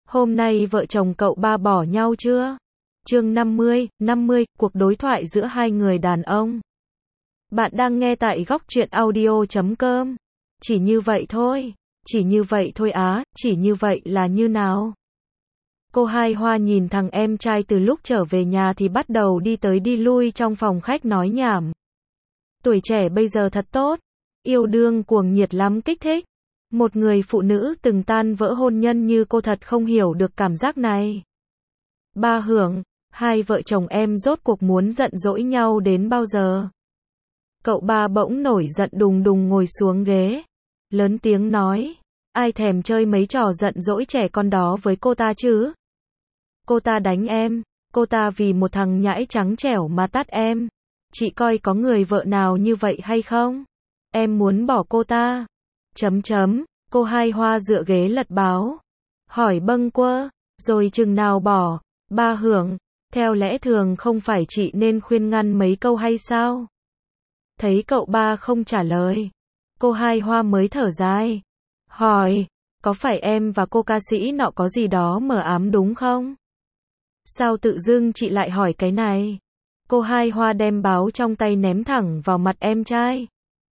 Hôm nay vợ chồng cậu ba bỏ nhau chưa? Chương 50, cuộc đối thoại giữa hai người đàn ông. Bạn đang nghe tại góc truyện audio.com. Chỉ như vậy thôi. Chỉ như vậy thôi á, chỉ như vậy là như nào? Cô Hai Hoa nhìn thằng em trai từ lúc trở về nhà thì bắt đầu đi tới đi lui trong phòng khách nói nhảm. Tuổi trẻ bây giờ thật tốt. Yêu đương cuồng nhiệt lắm, kích thích. Một người phụ nữ từng tan vỡ hôn nhân như cô thật không hiểu được cảm giác này. Ba Hưởng, hai vợ chồng em rốt cuộc muốn giận dỗi nhau đến bao giờ? Cậu ba bỗng nổi giận đùng đùng ngồi xuống ghế. Lớn tiếng nói, ai thèm chơi mấy trò giận dỗi trẻ con đó với cô ta chứ? Cô ta đánh em, cô ta vì một thằng nhãi trắng trẻo mà tát em. Chị coi có người vợ nào như vậy hay không? Em muốn bỏ cô ta. Cô Hai Hoa dựa ghế lật báo. Hỏi bâng quơ, rồi chừng nào bỏ? Ba Hưởng, theo lẽ thường không phải chị nên khuyên ngăn mấy câu hay sao? Thấy cậu ba không trả lời, cô Hai Hoa mới thở dài. Hỏi, có phải em và cô ca sĩ nọ có gì đó mờ ám đúng không? Sao tự dưng chị lại hỏi cái này? Cô Hai Hoa đem báo trong tay ném thẳng vào mặt em trai.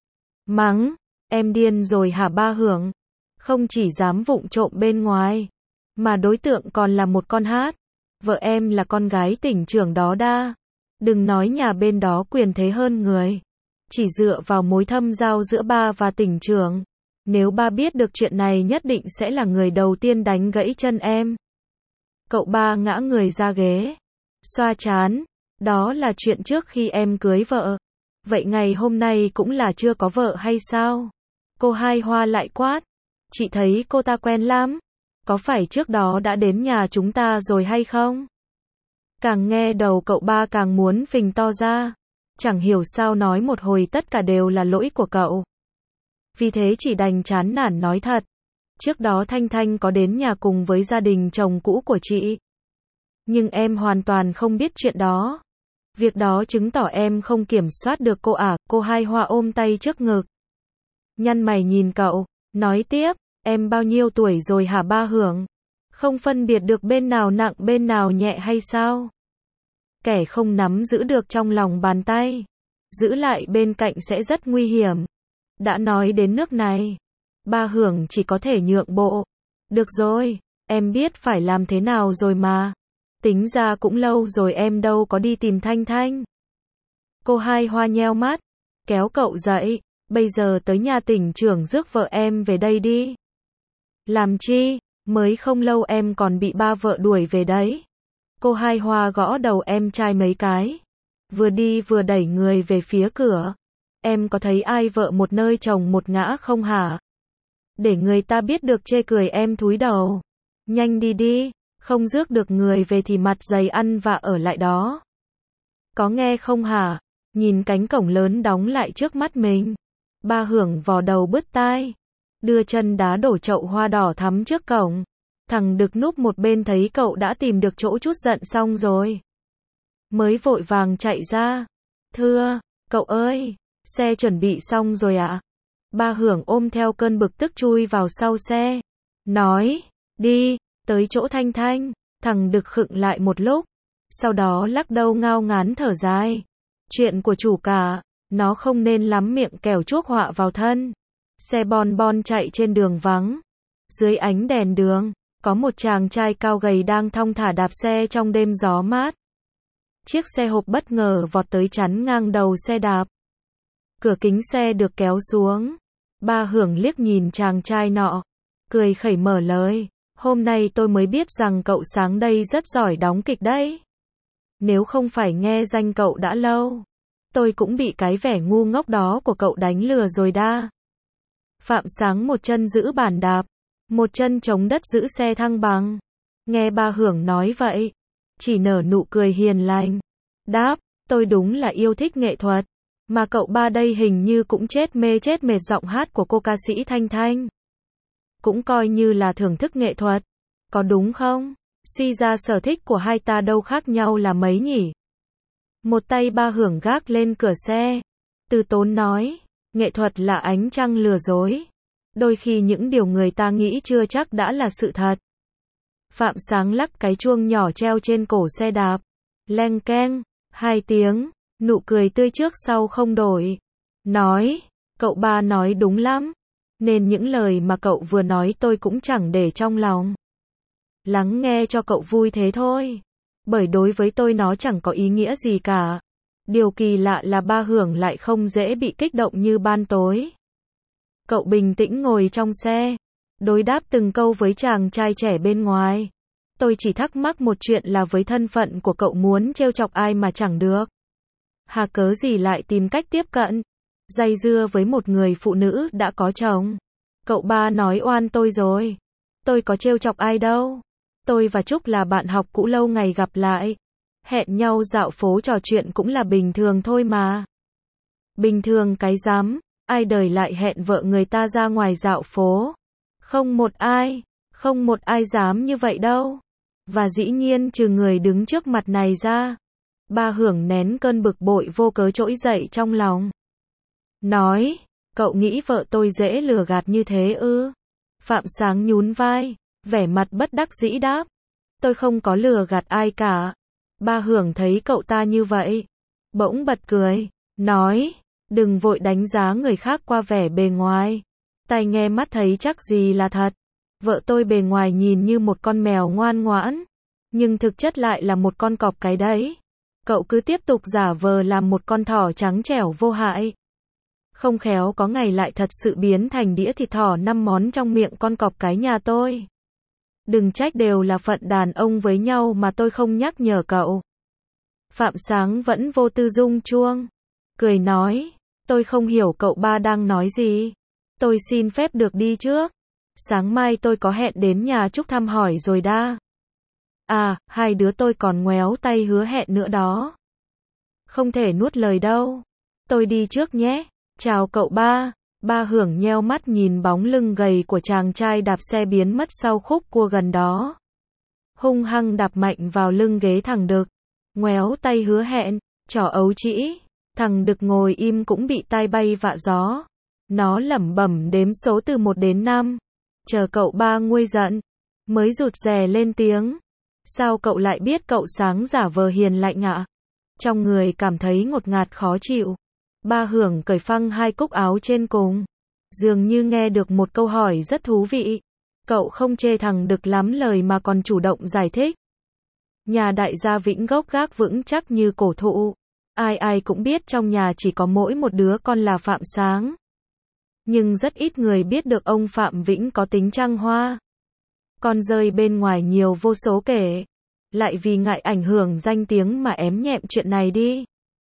Mắng, em điên rồi hả Ba Hưởng? Không chỉ dám vụng trộm bên ngoài, mà đối tượng còn là một con hát. Vợ em là con gái tỉnh trưởng đó đa. Đừng nói nhà bên đó quyền thế hơn người. Chỉ dựa vào mối thâm giao giữa ba và tỉnh trưởng. Nếu ba biết được chuyện này nhất định sẽ là người đầu tiên đánh gãy chân em. Cậu ba ngã người ra ghế. Xoa trán. Đó là chuyện trước khi em cưới vợ. Vậy ngày hôm nay cũng là chưa có vợ hay sao? Cô Hai Hoa lại quát. Chị thấy cô ta quen lắm. Có phải trước đó đã đến nhà chúng ta rồi hay không? Càng nghe đầu cậu ba càng muốn phình to ra. Chẳng hiểu sao nói một hồi tất cả đều là lỗi của cậu. Vì thế chỉ đành chán nản nói thật. Trước đó Thanh Thanh có đến nhà cùng với gia đình chồng cũ của chị. Nhưng em hoàn toàn không biết chuyện đó. Việc đó chứng tỏ em không kiểm soát được cô à? Cô Hai Hoa ôm tay trước ngực. Nhăn mày nhìn cậu, nói tiếp, em bao nhiêu tuổi rồi hả Ba Hưởng? Không phân biệt được bên nào nặng bên nào nhẹ hay sao? Kẻ không nắm giữ được trong lòng bàn tay, giữ lại bên cạnh sẽ rất nguy hiểm. Đã nói đến nước này, Ba Hưởng chỉ có thể nhượng bộ. Được rồi, em biết phải làm thế nào rồi mà. Tính ra cũng lâu rồi em đâu có đi tìm Thanh Thanh. Cô Hai Hoa nheo mắt, kéo cậu dậy, bây giờ tới nhà tỉnh trưởng rước vợ em về đây đi. Làm chi, mới không lâu em còn bị ba vợ đuổi về đấy. Cô Hai Hoa gõ đầu em trai mấy cái, vừa đi vừa đẩy người về phía cửa. Em có thấy ai vợ một nơi chồng một ngã không hả? Để người ta biết được chê cười em thúi đầu. Nhanh đi đi, không rước được người về thì mặt dày ăn và ở lại đó. Có nghe không hả? Nhìn cánh cổng lớn đóng lại trước mắt mình. Ba Hưởng vò đầu bứt tai, đưa chân đá đổ chậu hoa đỏ thắm trước cổng. Thằng Đực núp một bên thấy cậu đã tìm được chỗ trút giận xong rồi, mới vội vàng chạy ra. Thưa, cậu ơi, xe chuẩn bị xong rồi ạ. Ba Hưởng ôm theo cơn bực tức chui vào sau xe, nói, đi, tới chỗ Thanh Thanh. Thằng Đực khựng lại một lúc, sau đó lắc đầu ngao ngán thở dài. Chuyện của chủ cả, nó không nên lắm miệng kẻo chuốc họa vào thân. Xe bon bon chạy trên đường vắng. Dưới ánh đèn đường, có một chàng trai cao gầy đang thong thả đạp xe trong đêm gió mát. Chiếc xe hộp bất ngờ vọt tới chắn ngang đầu xe đạp. Cửa kính xe được kéo xuống. Ba Hưởng liếc nhìn chàng trai nọ, cười khẩy mở lời. Hôm nay tôi mới biết rằng cậu sáng đây rất giỏi đóng kịch đấy. Nếu không phải nghe danh cậu đã lâu, tôi cũng bị cái vẻ ngu ngốc đó của cậu đánh lừa rồi đa. Phạm Sáng một chân giữ bàn đạp, một chân chống đất giữ xe thăng bằng. Nghe Ba Hưởng nói vậy, chỉ nở nụ cười hiền lành. Đáp, tôi đúng là yêu thích nghệ thuật. Mà cậu ba đây hình như cũng chết mệt giọng hát của cô ca sĩ Thanh Thanh. Cũng coi như là thưởng thức nghệ thuật. Có đúng không? Suy ra sở thích của hai ta đâu khác nhau là mấy nhỉ? Một tay Ba Hưởng gác lên cửa xe, từ tốn nói, nghệ thuật là ánh trăng lừa dối. Đôi khi những điều người ta nghĩ chưa chắc đã là sự thật. Phạm Sáng lắc cái chuông nhỏ treo trên cổ xe đạp. Leng keng, 2 tiếng, nụ cười tươi trước sau không đổi. Nói, cậu ba nói đúng lắm. Nên những lời mà cậu vừa nói tôi cũng chẳng để trong lòng. Lắng nghe cho cậu vui thế thôi. Bởi đối với tôi nó chẳng có ý nghĩa gì cả. Điều kỳ lạ là ba Hưởng lại không dễ bị kích động như ban tối. Cậu bình tĩnh ngồi trong xe, đối đáp từng câu với chàng trai trẻ bên ngoài. Tôi chỉ thắc mắc một chuyện là với thân phận của cậu muốn trêu chọc ai mà chẳng được. Hà cớ gì lại tìm cách tiếp cận, dây dưa với một người phụ nữ đã có chồng. Cậu ba nói oan tôi rồi. Tôi có trêu chọc ai đâu. Tôi và Trúc là bạn học cũ lâu ngày gặp lại. Hẹn nhau dạo phố trò chuyện cũng là bình thường thôi mà. Bình thường cái dám, ai đời lại hẹn vợ người ta ra ngoài dạo phố. Không một ai dám như vậy đâu. Và dĩ nhiên trừ người đứng trước mặt này ra. Ba Hưởng nén cơn bực bội vô cớ trỗi dậy trong lòng. Nói, cậu nghĩ vợ tôi dễ lừa gạt như thế ư? Phạm Sáng nhún vai, vẻ mặt bất đắc dĩ đáp. Tôi không có lừa gạt ai cả. Ba Hưởng thấy cậu ta như vậy, bỗng bật cười, nói, đừng vội đánh giá người khác qua vẻ bề ngoài. Tai nghe mắt thấy chắc gì là thật. Vợ tôi bề ngoài nhìn như một con mèo ngoan ngoãn, nhưng thực chất lại là một con cọp cái đấy. Cậu cứ tiếp tục giả vờ làm một con thỏ trắng trẻo vô hại. Không khéo có ngày lại thật sự biến thành đĩa thịt thỏ 5 món trong miệng con cọp cái nhà tôi. Đừng trách đều là phận đàn ông với nhau mà tôi không nhắc nhở cậu. Phạm Sáng vẫn vô tư rung chuông, cười nói, tôi không hiểu cậu ba đang nói gì. Tôi xin phép được đi trước. Sáng mai tôi có hẹn đến nhà Trúc thăm hỏi rồi đa. À, hai đứa tôi còn ngoéo tay hứa hẹn nữa đó. Không thể nuốt lời đâu. Tôi đi trước nhé. Chào cậu ba. Ba Hưởng nheo mắt nhìn bóng lưng gầy của chàng trai đạp xe biến mất sau khúc cua gần đó. Hung hăng đạp mạnh vào lưng ghế thằng Đực. Ngoéo tay hứa hẹn, trỏ ấu trĩ. Thằng Đực ngồi im cũng bị tai bay vạ gió. Nó lẩm bẩm đếm số từ 1 đến 5. Chờ cậu ba nguôi giận, mới rụt rè lên tiếng. Sao cậu lại biết cậu Sáng giả vờ hiền lạnh ạ? Trong người cảm thấy ngột ngạt khó chịu. Ba Hưởng cởi phăng 2 cúc áo trên cùng. Dường như nghe được một câu hỏi rất thú vị. Cậu không chê thằng Đực lắm lời mà còn chủ động giải thích. Nhà đại gia Vĩnh gốc gác vững chắc như cổ thụ. Ai ai cũng biết trong nhà chỉ có mỗi một đứa con là Phạm Sáng. Nhưng rất ít người biết được ông Phạm Vĩnh có tính trăng hoa. Con rơi bên ngoài nhiều vô số kể. Lại vì ngại ảnh hưởng danh tiếng mà ém nhẹm chuyện này đi.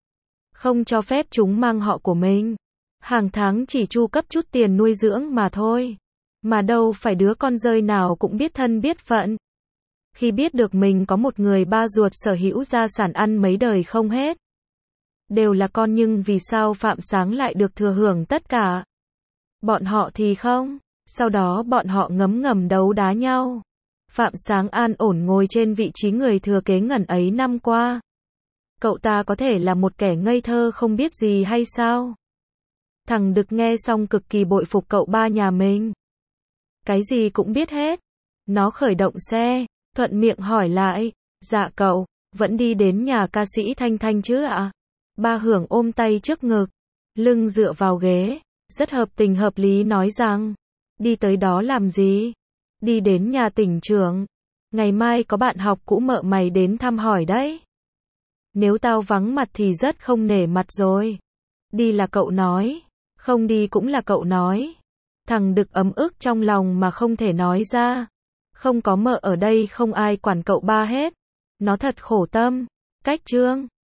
Không cho phép chúng mang họ của mình. Hàng tháng chỉ chu cấp chút tiền nuôi dưỡng mà thôi. Mà đâu phải đứa con rơi nào cũng biết thân biết phận. Khi biết được mình có một người ba ruột sở hữu gia sản ăn mấy đời không hết. Đều là con nhưng vì sao Phạm Sáng lại được thừa hưởng tất cả? Bọn họ thì không. Sau đó bọn họ ngấm ngầm đấu đá nhau. Phạm Sáng an ổn ngồi trên vị trí người thừa kế ngần ấy năm qua. Cậu ta có thể là một kẻ ngây thơ không biết gì hay sao? Thằng Đực nghe xong cực kỳ bội phục cậu ba nhà mình. Cái gì cũng biết hết. Nó khởi động xe, thuận miệng hỏi lại, dạ cậu, vẫn đi đến nhà ca sĩ Thanh Thanh chứ ạ? Ba Hưởng ôm tay trước ngực, lưng dựa vào ghế, rất hợp tình hợp lý nói rằng, đi tới đó làm gì? Đi đến nhà tỉnh trưởng. Ngày mai có bạn học cũ mợ mày đến thăm hỏi đấy. Nếu tao vắng mặt thì rất không nể mặt rồi. Đi là cậu nói, không đi cũng là cậu nói. Thằng Đực ấm ức trong lòng mà không thể nói ra. Không có mợ ở đây không ai quản cậu ba hết. Nó thật khổ tâm. Cách chương